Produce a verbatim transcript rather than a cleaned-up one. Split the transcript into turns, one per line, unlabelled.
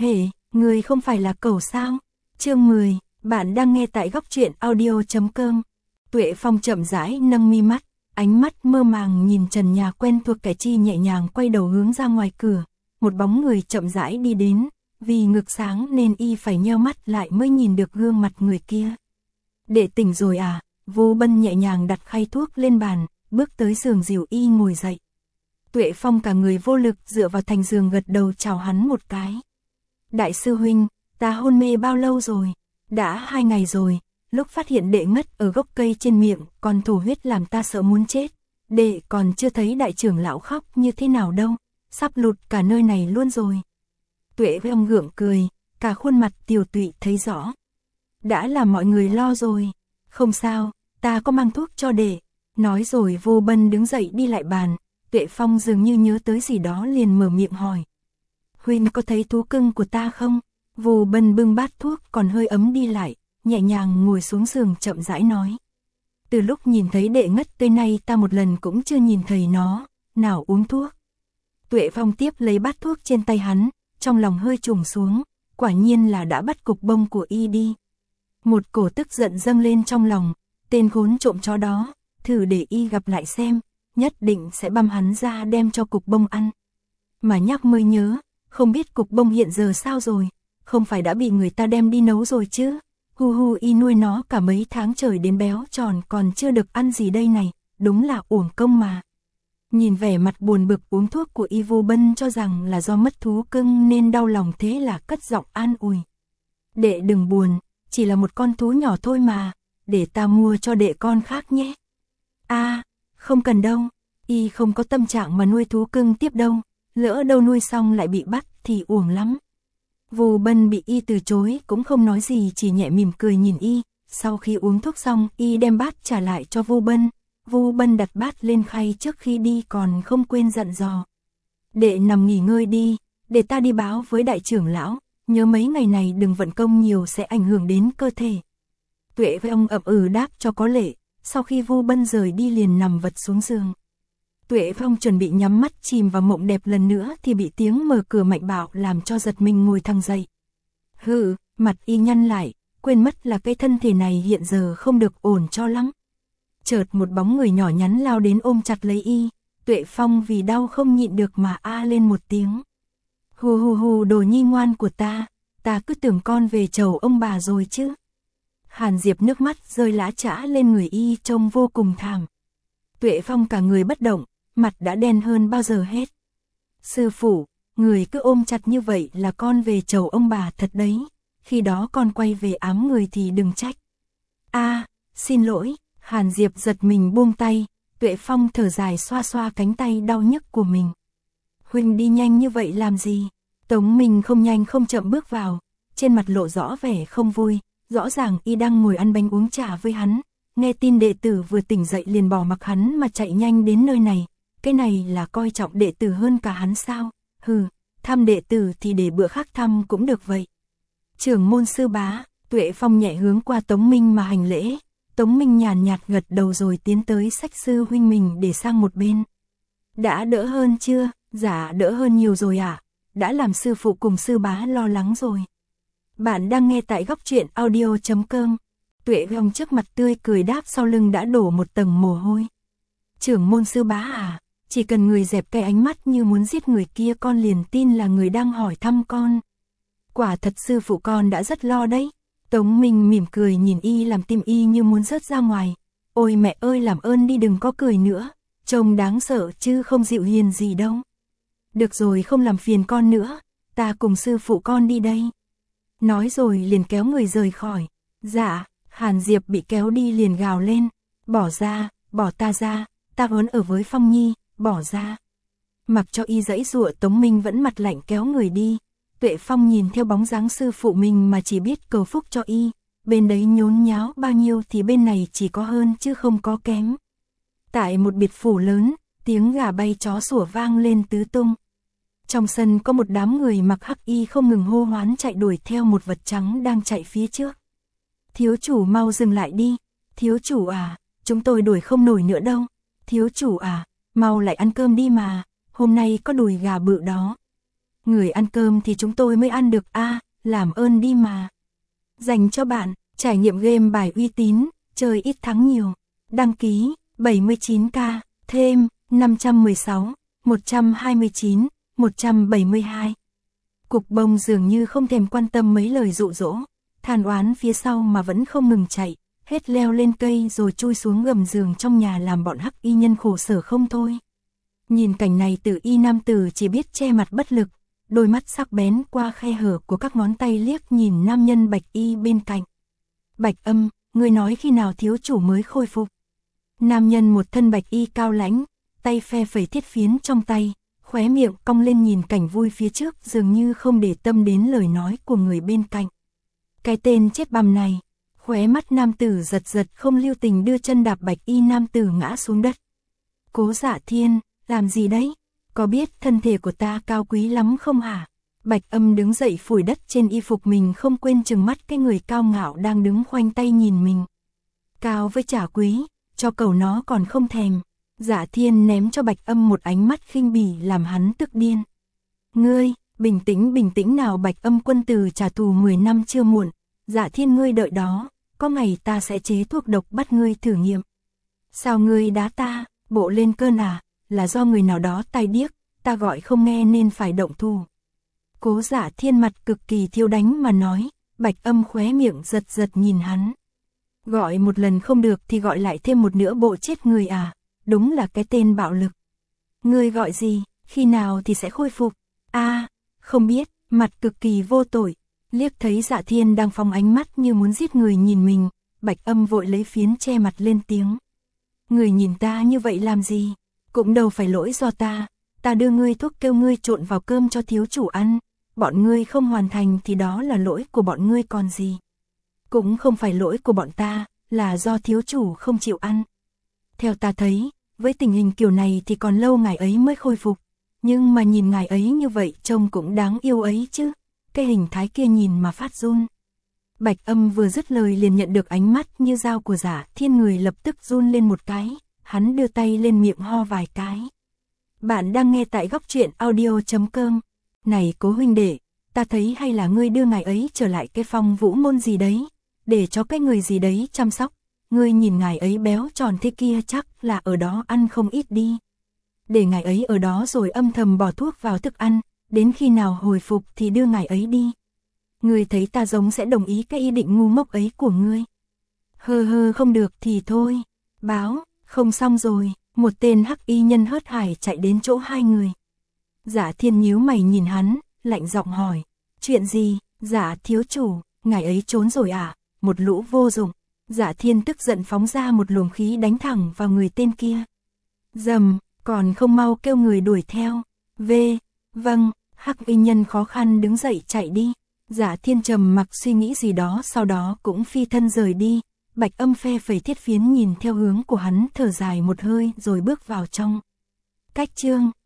Hề, người không phải là cẩu sao? Chương mười, bạn đang nghe tại góc truyện audio chấm com. Tuệ Phong chậm rãi nâng mi mắt, ánh mắt mơ màng nhìn trần nhà quen thuộc kẻ chi nhẹ nhàng quay đầu hướng ra ngoài cửa. Một bóng người chậm rãi đi đến, vì ngực sáng nên y phải nheo mắt lại mới nhìn được gương mặt người kia. Đệ tỉnh rồi à? Vô Bân nhẹ nhàng đặt khay thuốc lên bàn, bước tới giường dìu y ngồi dậy. Tuệ Phong cả người vô lực dựa vào thành giường gật đầu chào hắn một cái. Đại sư huynh, ta hôn mê bao lâu rồi? Đã hai ngày rồi, lúc phát hiện đệ ngất ở gốc cây trên miệng, còn thổ huyết làm ta sợ muốn chết. Đệ còn chưa thấy đại trưởng lão khóc như thế nào đâu, sắp lụt cả nơi này luôn rồi. Tuệ Phong gượng cười, cả khuôn mặt tiều tụy thấy rõ. Đã làm mọi người lo rồi, không sao, ta có mang thuốc cho đệ. Nói rồi Vô Bân đứng dậy đi lại bàn. Tuệ Phong dường như nhớ tới gì đó liền mở miệng hỏi. Huynh có thấy thú cưng của ta không? Vô Bân bưng bát thuốc còn hơi ấm đi lại, nhẹ nhàng ngồi xuống giường chậm rãi nói. Từ lúc nhìn thấy đệ ngất tới nay ta một lần cũng chưa nhìn thấy nó, nào uống thuốc. Tuệ Phong tiếp lấy bát thuốc trên tay hắn, trong lòng hơi trùng xuống, quả nhiên là đã bắt cục bông của y đi. Một cổ tức giận dâng lên trong lòng, tên khốn trộm chó đó, thử để y gặp lại xem, nhất định sẽ băm hắn ra đem cho cục bông ăn. Mà nhắc mới nhớ, không biết cục bông hiện giờ sao rồi, không phải đã bị người ta đem đi nấu rồi chứ. Hu hu, y nuôi nó cả mấy tháng trời đến béo tròn còn chưa được ăn gì đây này, đúng là uổng công mà. Nhìn vẻ mặt buồn bực uống thuốc của y, Vô Bân cho rằng là do mất thú cưng nên đau lòng, thế là cất giọng an ủi. Đệ đừng buồn, chỉ là một con thú nhỏ thôi mà, để ta mua cho đệ con khác nhé. A, à, không cần đâu, y không có tâm trạng mà nuôi thú cưng tiếp đâu, lỡ đâu nuôi xong lại bị bắt thì uổng lắm. Vô Bân bị y từ chối cũng không nói gì, chỉ nhẹ mỉm cười nhìn y. Sau khi uống thuốc xong, y đem bát trả lại cho Vô Bân. Vô Bân đặt bát lên khay trước khi đi còn không quên dặn dò. Đệ nằm nghỉ ngơi đi, để ta đi báo với đại trưởng lão, nhớ mấy ngày này đừng vận công nhiều sẽ ảnh hưởng đến cơ thể. Tuệ với ông ậm ừ đáp cho có lệ, sau khi Vô Bân rời đi liền nằm vật xuống giường. Tuệ Phong chuẩn bị nhắm mắt chìm vào mộng đẹp lần nữa thì bị tiếng mở cửa mạnh bạo làm cho giật mình ngồi thẳng dậy. Hừ, mặt y nhăn lại, quên mất là cái thân thể này hiện giờ không được ổn cho lắm. Chợt một bóng người nhỏ nhắn lao đến ôm chặt lấy y, Tuệ Phong vì đau không nhịn được mà a lên một tiếng. Hù hù hù, đồ nhi ngoan của ta, ta cứ tưởng con về chầu ông bà rồi chứ. Hàn Diệp nước mắt rơi lã chã lên người y trông vô cùng thảm. Tuệ Phong cả người bất động, mặt đã đen hơn bao giờ hết. Sư phụ, người cứ ôm chặt như vậy là con về chầu ông bà thật đấy, khi đó con quay về ám người thì đừng trách. A, à, xin lỗi. Hàn Diệp giật mình buông tay, Tuệ Phong thở dài xoa xoa cánh tay đau nhức của mình. Huynh đi nhanh như vậy làm gì? Tống Minh không nhanh không chậm bước vào, trên mặt lộ rõ vẻ không vui, rõ ràng y đang ngồi ăn bánh uống trà với hắn. Nghe tin đệ tử vừa tỉnh dậy liền bỏ mặc hắn mà chạy nhanh đến nơi này, cái này là coi trọng đệ tử hơn cả hắn sao? Hừ, thăm đệ tử thì để bữa khác thăm cũng được vậy. Trưởng môn sư bá, Tuệ Phong nhẹ hướng qua Tống Minh mà hành lễ. Tống Minh nhàn nhạt gật đầu rồi tiến tới xách sư huynh mình để sang một bên. Đã đỡ hơn chưa? Dạ đỡ hơn nhiều rồi ạ. À? Đã làm sư phụ cùng sư bá lo lắng rồi. Bạn đang nghe tại góc truyện audio chấm com. Tuệ Phong trước mặt tươi cười đáp, sau lưng đã đổ một tầng mồ hôi. Trưởng môn sư bá à, chỉ cần người dẹp cái ánh mắt như muốn giết người kia con liền tin là người đang hỏi thăm con. Quả thật sư phụ con đã rất lo đấy. Tống Minh mỉm cười nhìn y làm tim y như muốn rớt ra ngoài. Ôi mẹ ơi, làm ơn đi đừng có cười nữa, trông đáng sợ chứ không dịu hiền gì đâu. Được rồi, không làm phiền con nữa, ta cùng sư phụ con đi đây. Nói rồi liền kéo người rời khỏi. Dạ. Hàn Diệp bị kéo đi liền gào lên. Bỏ ra, bỏ ta ra, ta muốn ở với Phong Nhi, bỏ ra. Mặc cho y giãy giụa, Tống Minh vẫn mặt lạnh kéo người đi. Tuệ Phong nhìn theo bóng dáng sư phụ mình mà chỉ biết cầu phúc cho y. Bên đấy nhốn nháo bao nhiêu thì bên này chỉ có hơn chứ không có kém. Tại một biệt phủ lớn, tiếng gà bay chó sủa vang lên tứ tung. Trong sân có một đám người mặc hắc y không ngừng hô hoán chạy đuổi theo một vật trắng đang chạy phía trước. Thiếu chủ mau dừng lại đi. Thiếu chủ à, chúng tôi đuổi không nổi nữa đâu. Thiếu chủ à, mau lại ăn cơm đi mà, hôm nay có đùi gà bự đó. Người ăn cơm thì chúng tôi mới ăn được a, à, làm ơn đi mà. Dành cho bạn, trải nghiệm game bài uy tín, chơi ít thắng nhiều. Đăng ký, bảy mươi chín k, thêm, năm trăm mười sáu, một trăm hai mươi chín, một trăm bảy mươi hai. Cục bông dường như không thèm quan tâm mấy lời dụ dỗ, than oán phía sau mà vẫn không ngừng chạy, hết leo lên cây rồi chui xuống gầm giường trong nhà làm bọn hắc y nhân khổ sở không thôi. Nhìn cảnh này Tử Y nam tử chỉ biết che mặt bất lực, đôi mắt sắc bén qua khe hở của các ngón tay liếc nhìn nam nhân Bạch Y bên cạnh. Bạch Âm, ngươi nói khi nào thiếu chủ mới khôi phục? Nam nhân một thân Bạch Y cao lãnh, tay phe phẩy thiết phiến trong tay, khóe miệng cong lên nhìn cảnh vui phía trước dường như không để tâm đến lời nói của người bên cạnh. Cái tên chết bầm này, khóe mắt nam tử giật giật không lưu tình đưa chân đạp Bạch Y nam tử ngã xuống đất. Cố Dạ Thiên, làm gì đấy? Có biết thân thể của ta cao quý lắm không hả? Bạch Âm đứng dậy phủi đất trên y phục mình không quên trừng mắt cái người cao ngạo đang đứng khoanh tay nhìn mình. Cao với chả quý, cho cầu nó còn không thèm. Dạ Thiên ném cho Bạch Âm một ánh mắt khinh bỉ làm hắn tức điên. Ngươi, bình tĩnh bình tĩnh nào, Bạch Âm quân tử trả thù mười năm chưa muộn. Dạ Thiên ngươi đợi đó, có ngày ta sẽ chế thuốc độc bắt ngươi thử nghiệm. Sao ngươi đá ta, bộ lên cơn à, là do người nào đó tai điếc, ta gọi không nghe nên phải động thủ. Cố Dạ Thiên mặt cực kỳ thiêu đánh mà nói, Bạch Âm khóe miệng giật giật nhìn hắn. Gọi một lần không được thì gọi lại thêm một nữa, bộ chết người à, đúng là cái tên bạo lực. Ngươi gọi gì, khi nào thì sẽ khôi phục? A, à, không biết, mặt cực kỳ vô tội, liếc thấy Dạ Thiên đang phóng ánh mắt như muốn giết người nhìn mình, Bạch Âm vội lấy phiến che mặt lên tiếng. Người nhìn ta như vậy làm gì? Cũng đâu phải lỗi do ta, ta đưa ngươi thuốc kêu ngươi trộn vào cơm cho thiếu chủ ăn, bọn ngươi không hoàn thành thì đó là lỗi của bọn ngươi còn gì. Cũng không phải lỗi của bọn ta, là do thiếu chủ không chịu ăn. Theo ta thấy, với tình hình kiểu này thì còn lâu ngài ấy mới khôi phục, nhưng mà nhìn ngài ấy như vậy trông cũng đáng yêu ấy chứ, cái hình thái kia nhìn mà phát run. Bạch Âm vừa dứt lời liền nhận được ánh mắt như dao của Dạ Thiên, người lập tức run lên một cái, hắn đưa tay lên miệng ho vài cái. Bạn đang nghe tại góc truyện audio chấm com. Này Cố huynh đệ, ta thấy hay là ngươi đưa ngài ấy trở lại cái Phong Vũ môn gì đấy, để cho cái người gì đấy chăm sóc, ngươi nhìn ngài ấy béo tròn thế kia chắc là ở đó ăn không ít đi. Để ngài ấy ở đó rồi âm thầm bỏ thuốc vào thức ăn, đến khi nào hồi phục thì đưa ngài ấy đi. Ngươi thấy ta giống sẽ đồng ý cái ý định ngu ngốc ấy của ngươi? Hơ hơ, không được thì thôi. Báo, không xong rồi, một tên hắc y nhân hớt hải chạy đến chỗ hai người. Dạ Thiên nhíu mày nhìn hắn, lạnh giọng hỏi, chuyện gì? Dạ thiếu chủ, ngài ấy trốn rồi à? Một lũ vô dụng. Dạ Thiên tức giận phóng ra một luồng khí đánh thẳng vào người tên kia. Dầm, còn không mau kêu người đuổi theo. V, vâng, hắc y nhân khó khăn đứng dậy chạy đi. Dạ Thiên trầm mặc suy nghĩ gì đó, sau đó cũng phi thân rời đi. Bạch Âm phe phẩy thiết phiến nhìn theo hướng của hắn, thở dài một hơi rồi bước vào trong. Cách chương